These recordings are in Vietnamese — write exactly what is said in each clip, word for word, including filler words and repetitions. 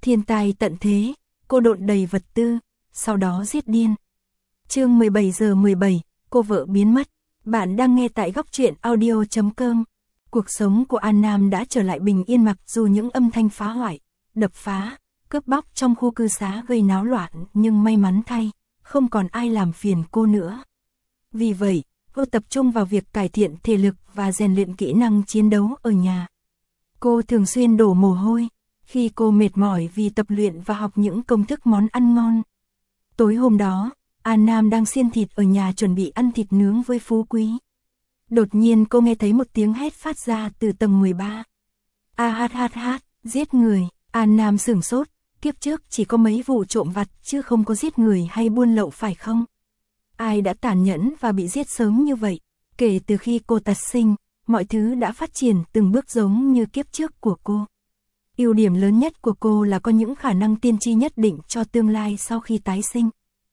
Thiên tai tận thế, cô độn đầy vật tư, sau đó giết điên. Chương mười bảy giờ mười bảy, cô vợ biến mất. Bạn đang nghe tại góc truyện audio chấm com. Cuộc sống của An Nam đã trở lại bình yên mặc dù những âm thanh phá hoại, đập phá, cướp bóc trong khu cư xá gây náo loạn, nhưng may mắn thay, không còn ai làm phiền cô nữa. Vì vậy, cô tập trung vào việc cải thiện thể lực và rèn luyện kỹ năng chiến đấu ở nhà. Cô thường xuyên đổ mồ hôi khi cô mệt mỏi vì tập luyện và học những công thức món ăn ngon. Tối hôm đó, An Nam đang xiên thịt ở nhà chuẩn bị ăn thịt nướng với Phú Quý. Đột nhiên cô nghe thấy một tiếng hét phát ra từ tầng mười ba. A hát hát hát, giết người. An Nam sửng sốt, kiếp trước chỉ có mấy vụ trộm vặt chứ không có giết người hay buôn lậu phải không? Ai đã tàn nhẫn và bị giết sớm như vậy? Kể từ khi cô tái sinh, mọi thứ đã phát triển từng bước giống như kiếp trước của cô. Ưu điểm lớn nhất của cô là có những khả năng tiên tri nhất định cho tương lai sau khi tái sinh.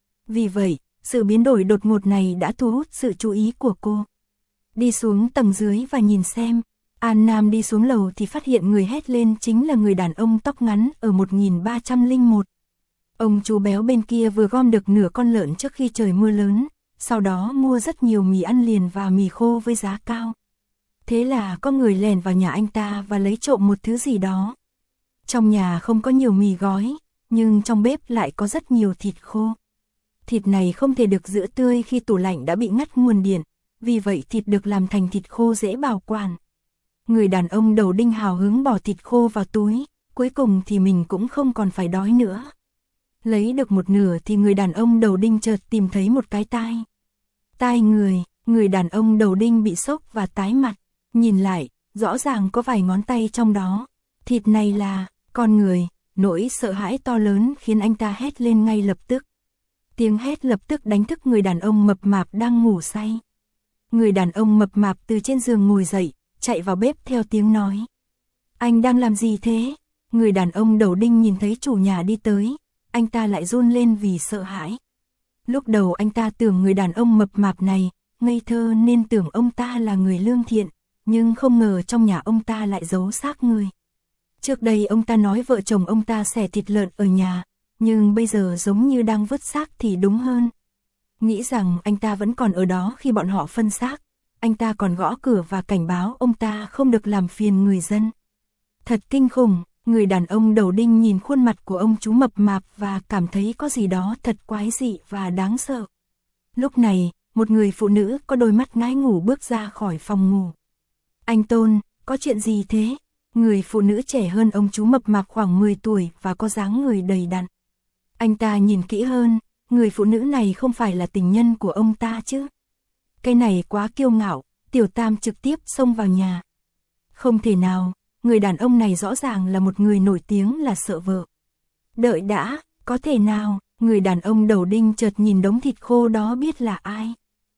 Vì vậy, sự biến đổi đột ngột này đã thu hút sự chú ý của cô. Đi xuống tầng dưới và nhìn xem. An Nam đi xuống lầu thì phát hiện người hét lên chính là người đàn ông tóc ngắn ở một nghìn ba trăm lẻ một. Ông chú béo bên kia vừa gom được nửa con lợn trước khi trời mưa lớn, sau đó mua rất nhiều mì ăn liền và mì khô với giá cao. Thế là có người lèn vào nhà anh ta và lấy trộm một thứ gì đó. Trong nhà không có nhiều mì gói, nhưng trong bếp lại có rất nhiều thịt khô. Thịt này không thể được giữ tươi khi tủ lạnh đã bị ngắt nguồn điện, vì vậy thịt được làm thành thịt khô dễ bảo quản. Người đàn ông đầu đinh hào hứng bỏ thịt khô vào túi, cuối cùng thì mình cũng không còn phải đói nữa. Lấy được một nửa thì người đàn ông đầu đinh chợt tìm thấy một cái tai. Tai người, người đàn ông đầu đinh bị sốc và tái mặt, nhìn lại, rõ ràng có vài ngón tay trong đó. Thịt này là con người, nỗi sợ hãi to lớn khiến anh ta hét lên ngay lập tức. Tiếng hét lập tức đánh thức người đàn ông mập mạp đang ngủ say. Người đàn ông mập mạp từ trên giường ngồi dậy, chạy vào bếp theo tiếng nói. Anh đang làm gì thế? Người đàn ông đầu đinh nhìn thấy chủ nhà đi tới, anh ta lại run lên vì sợ hãi. Lúc đầu anh ta tưởng người đàn ông mập mạp này, ngây thơ nên tưởng ông ta là người lương thiện, nhưng không ngờ trong nhà ông ta lại giấu xác người. Trước đây ông ta nói vợ chồng ông ta xẻ thịt lợn ở nhà, nhưng bây giờ giống như đang vứt xác thì đúng hơn. Nghĩ rằng anh ta vẫn còn ở đó khi bọn họ phân xác, anh ta còn gõ cửa và cảnh báo ông ta không được làm phiền người dân. Thật kinh khủng, người đàn ông đầu đinh nhìn khuôn mặt của ông chú mập mạp và cảm thấy có gì đó thật quái dị và đáng sợ. Lúc này, một người phụ nữ có đôi mắt ngái ngủ bước ra khỏi phòng ngủ. Anh Tôn, có chuyện gì thế? Người phụ nữ trẻ hơn ông chú mập mạp khoảng mười tuổi và có dáng người đầy đặn. Anh ta nhìn kỹ hơn, người phụ nữ này không phải là tình nhân của ông ta chứ? Cái này quá kiêu ngạo, Tiểu Tam trực tiếp xông vào nhà. Không thể nào, người đàn ông này rõ ràng là một người nổi tiếng là sợ vợ. Đợi đã, có thể nào, người đàn ông đầu đinh chợt nhìn đống thịt khô đó biết là ai.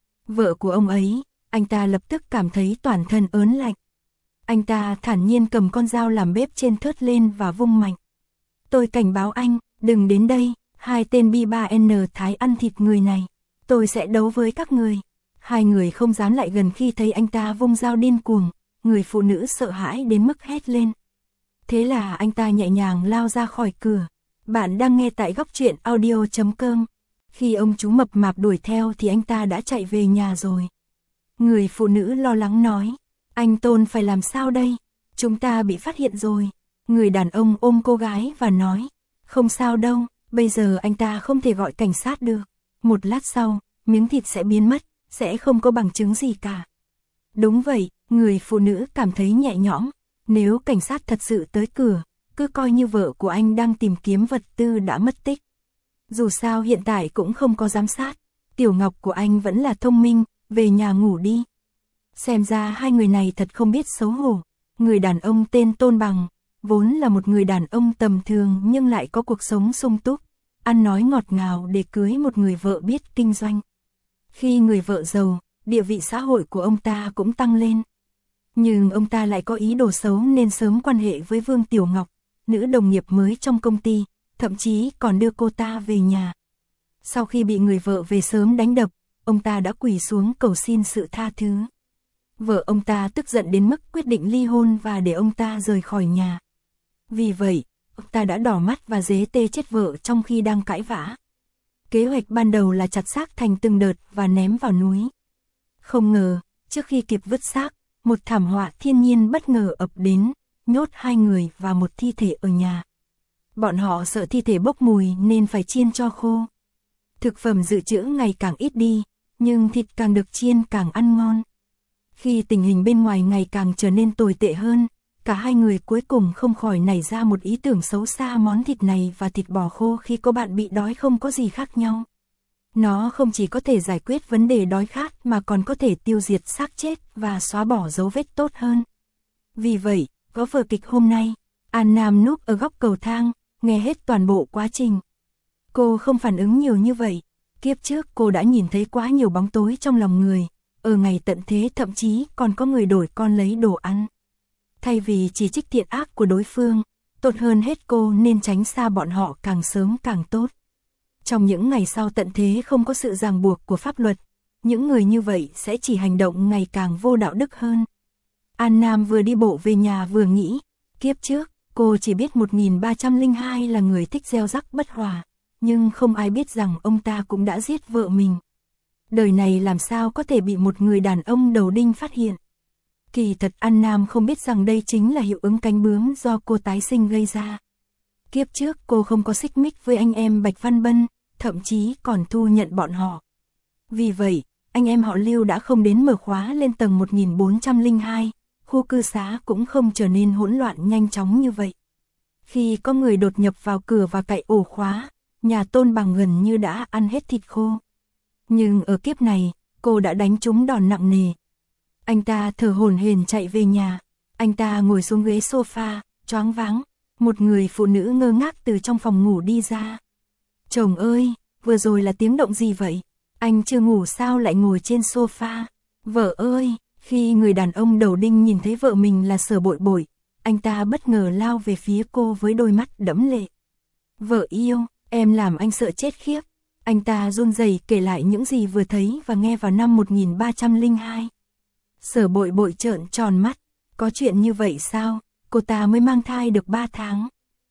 Vợ của ông ấy, anh ta lập tức cảm thấy toàn thân ớn lạnh. Anh ta thản nhiên cầm con dao làm bếp trên thớt lên và vung mạnh. Tôi cảnh báo anh, đừng đến đây, hai tên bi ba en thái ăn thịt người này. Tôi sẽ đấu với các người. Hai người không dám lại gần khi thấy anh ta vung dao điên cuồng, người phụ nữ sợ hãi đến mức hét lên. Thế là anh ta nhẹ nhàng lao ra khỏi cửa. Bạn đang nghe tại góc truyện audio chấm com. Khi ông chú mập mạp đuổi theo thì anh ta đã chạy về nhà rồi. Người phụ nữ lo lắng nói. Anh Tôn phải làm sao đây? Chúng ta bị phát hiện rồi. Người đàn ông ôm cô gái và nói. Không sao đâu, bây giờ anh ta không thể gọi cảnh sát được. Một lát sau, miếng thịt sẽ biến mất, sẽ không có bằng chứng gì cả. Đúng vậy, người phụ nữ cảm thấy nhẹ nhõm. Nếu cảnh sát thật sự tới cửa, cứ coi như vợ của anh đang tìm kiếm vật tư đã mất tích. Dù sao hiện tại cũng không có giám sát. Tiểu Ngọc của anh vẫn là thông minh, về nhà ngủ đi. Xem ra hai người này thật không biết xấu hổ. Người đàn ông tên Tôn Bằng, vốn là một người đàn ông tầm thường nhưng lại có cuộc sống sung túc, ăn nói ngọt ngào để cưới một người vợ biết kinh doanh. Khi người vợ giàu, địa vị xã hội của ông ta cũng tăng lên. Nhưng ông ta lại có ý đồ xấu nên sớm quan hệ với Vương Tiểu Ngọc, nữ đồng nghiệp mới trong công ty, thậm chí còn đưa cô ta về nhà. Sau khi bị người vợ về sớm đánh đập, ông ta đã quỳ xuống cầu xin sự tha thứ. Vợ ông ta tức giận đến mức quyết định ly hôn và để ông ta rời khỏi nhà. Vì vậy, ta đã đỏ mắt và dế tê chết vợ trong khi đang cãi vã. Kế hoạch ban đầu là chặt xác thành từng đợt và ném vào núi. Không ngờ, trước khi kịp vứt xác, một thảm họa thiên nhiên bất ngờ ập đến, nhốt hai người và một thi thể ở nhà. Bọn họ sợ thi thể bốc mùi nên phải chiên cho khô. Thực phẩm dự trữ ngày càng ít đi, nhưng thịt càng được chiên càng ăn ngon. Khi tình hình bên ngoài ngày càng trở nên tồi tệ hơn, cả hai người cuối cùng không khỏi nảy ra một ý tưởng xấu xa. Món thịt này và thịt bò khô khi có bạn bị đói không có gì khác nhau. Nó không chỉ có thể giải quyết vấn đề đói khát mà còn có thể tiêu diệt xác chết và xóa bỏ dấu vết tốt hơn. Vì vậy, có vở kịch hôm nay, An Nam núp ở góc cầu thang, nghe hết toàn bộ quá trình. Cô không phản ứng nhiều như vậy. Kiếp trước cô đã nhìn thấy quá nhiều bóng tối trong lòng người. Ở ngày tận thế thậm chí còn có người đổi con lấy đồ ăn. Thay vì chỉ trích thiện ác của đối phương, tốt hơn hết cô nên tránh xa bọn họ càng sớm càng tốt. Trong những ngày sau tận thế không có sự ràng buộc của pháp luật, những người như vậy sẽ chỉ hành động ngày càng vô đạo đức hơn. An Nam vừa đi bộ về nhà vừa nghĩ, kiếp trước, cô chỉ biết một nghìn ba trăm lẻ hai là người thích gieo rắc bất hòa, nhưng không ai biết rằng ông ta cũng đã giết vợ mình. Đời này làm sao có thể bị một người đàn ông đầu đinh phát hiện. Kỳ thật An Nam không biết rằng đây chính là hiệu ứng cánh bướm do cô tái sinh gây ra. Kiếp trước cô không có xích mích với anh em Bạch Văn Bân, thậm chí còn thu nhận bọn họ. Vì vậy, anh em họ Lưu đã không đến mở khóa lên tầng một nghìn bốn trăm lẻ hai, khu cư xá cũng không trở nên hỗn loạn nhanh chóng như vậy. Khi có người đột nhập vào cửa và cậy ổ khóa, nhà Tôn Bằng gần như đã ăn hết thịt khô. Nhưng ở kiếp này, cô đã đánh trúng đòn nặng nề. Anh ta thở hổn hển chạy về nhà. Anh ta ngồi xuống ghế sofa, choáng váng. Một người phụ nữ ngơ ngác từ trong phòng ngủ đi ra. Chồng ơi, vừa rồi là tiếng động gì vậy? Anh chưa ngủ sao lại ngồi trên sofa? Vợ ơi, khi người đàn ông đầu đinh nhìn thấy vợ mình là Sở Bội Bội, anh ta bất ngờ lao về phía cô với đôi mắt đẫm lệ. Vợ yêu, em làm anh sợ chết khiếp. Anh ta run rẩy kể lại những gì vừa thấy và nghe vào năm một nghìn ba trăm lẻ hai. Sở Bội Bội trợn tròn mắt. Có chuyện như vậy sao? Cô ta mới mang thai được ba tháng.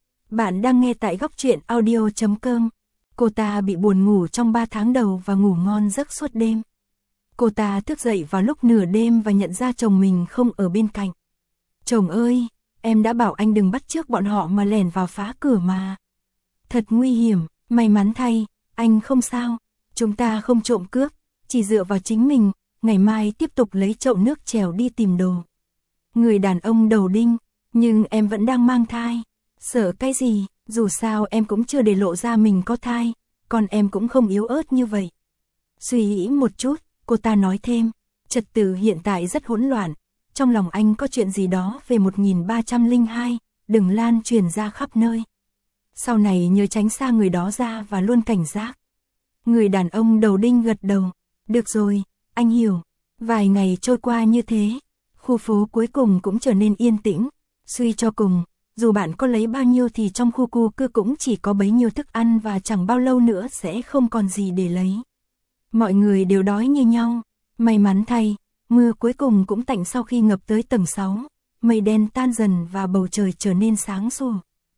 Bạn đang nghe tại góc truyện audio chấm com. Cô ta bị buồn ngủ trong ba tháng đầu và ngủ ngon giấc suốt đêm. Cô ta thức dậy vào lúc nửa đêm và nhận ra chồng mình không ở bên cạnh. Chồng ơi, em đã bảo anh đừng bắt chước bọn họ mà lẻn vào phá cửa mà. Thật nguy hiểm, may mắn thay, anh không sao. Chúng ta không trộm cướp, chỉ dựa vào chính mình, ngày mai tiếp tục lấy chậu nước trèo đi tìm đồ. Người đàn ông đầu đinh, nhưng em vẫn đang mang thai. Sợ cái gì, dù sao em cũng chưa để lộ ra mình có thai, còn em cũng không yếu ớt như vậy. Suy nghĩ một chút, cô ta nói thêm, trật tự hiện tại rất hỗn loạn, trong lòng anh có chuyện gì đó về một nghìn ba trăm lẻ hai, đừng lan truyền ra khắp nơi. Sau này nhớ tránh xa người đó ra và luôn cảnh giác. Người đàn ông đầu đinh gật đầu, được rồi, anh hiểu. Vài ngày trôi qua như thế, khu phố cuối cùng cũng trở nên yên tĩnh. Suy cho cùng, dù bạn có lấy bao nhiêu thì trong khu cư cư cũng chỉ có bấy nhiêu thức ăn và chẳng bao lâu nữa sẽ không còn gì để lấy. Mọi người đều đói như nhau. May mắn thay, mưa cuối cùng cũng tạnh sau khi ngập tới tầng sáu. Mây đen tan dần và bầu trời trở nên sáng sủa.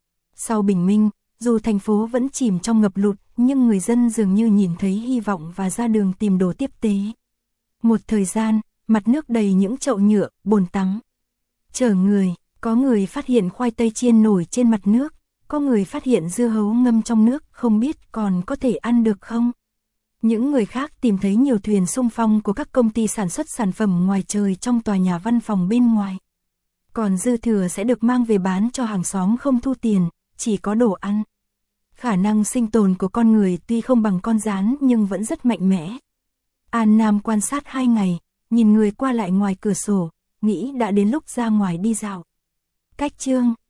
Sau bình minh, dù thành phố vẫn chìm trong ngập lụt, nhưng người dân dường như nhìn thấy hy vọng và ra đường tìm đồ tiếp tế. Một thời gian, mặt nước đầy những chậu nhựa, bồn tắm. Chở người, có người phát hiện khoai tây chiên nổi trên mặt nước, có người phát hiện dưa hấu ngâm trong nước, không biết còn có thể ăn được không. Những người khác tìm thấy nhiều thuyền xung phong của các công ty sản xuất sản phẩm ngoài trời trong tòa nhà văn phòng bên ngoài. Còn dư thừa sẽ được mang về bán cho hàng xóm không thu tiền, chỉ có đồ ăn. Khả năng sinh tồn của con người tuy không bằng con gián nhưng vẫn rất mạnh mẽ. An Nam quan sát hai ngày, nhìn người qua lại ngoài cửa sổ, nghĩ đã đến lúc ra ngoài đi dạo. Cách chương